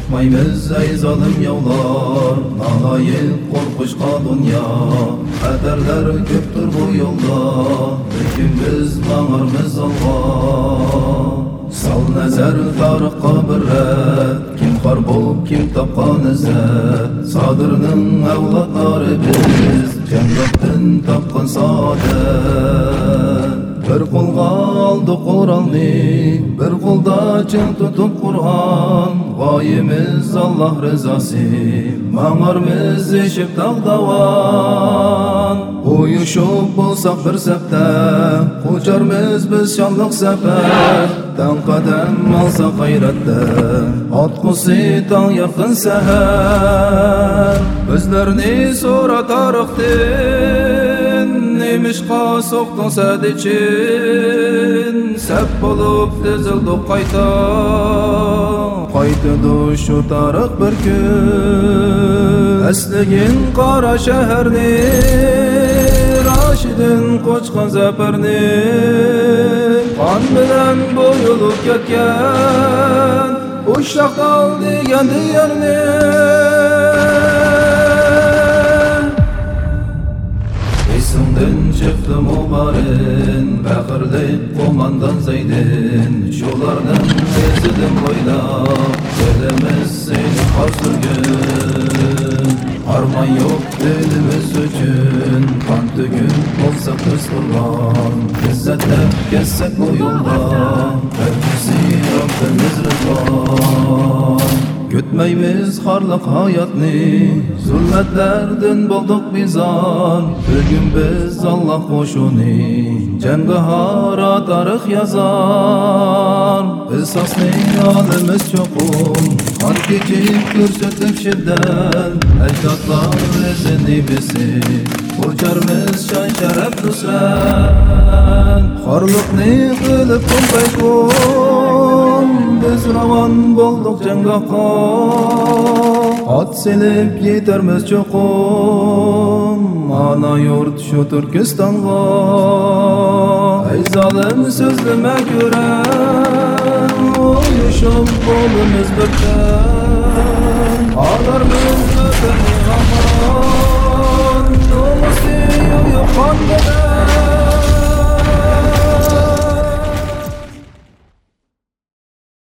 Çıkmaymiz ey zalim yollar, nalayık korkuşka dünya. Kaderler köptür bu yolda, lekin biz bağırmız Allah'a. Sal nazar tarixqa bir ret, kim xor bo'lib kim topgan izzat. Sodirning avlodlari biz, jannatdan topgan saodat. Bir qo'lga oldik Qur'onni, bir qo'lda chin tutib Qur'on. G'oyimiz Alloh rizosi, mang'armiz eshib tog'davan. Uyushib bo'lsak bir safda, qo'charmiz biz shonliq safar. Tan qadam olsa g'ayratda, otqusi tong yaqin sahar. Bizlarni so'ra tarixdan, nemishqa so'qding sad için. Sap bo'lib tizildik qayta, qaytadi shu tarix bir kun. Asligin qora shaharni, Rashidin qo'chqan zafarni. Qon bilan bo'yilib ketgan, Uşaqdal degan diyarni. Esimden çıktı mubarin, Bakırlayıp komandan Zeydin. Şulardan sezidim boylap, Gelemiz seni hasırgın. Arman yok dilimiz üçün, Kan tügün olsa kız kurban. İzzetlep gezsek bu yolda, Herkesi Rabbimiz rızvan. Kütmeymiz harlık hayatni, zulmetlerden bulduk bizan. Bugün biz Allah koşuni, Cengahara tarix yazan. Esasning alimiz çokum, kan keçip kürsütüp şiddet. Ecdatlar izini bizi, uçarmiz şan şeref nusret. Harlıkni kılıp kumpaykum, biz ravan bulduk cengahqa. At selip yetermiz çokum, ana yurt şu Türkistan'a. Ey zalim sözlüme göre, uyuşup bolumuz birden. Ağlar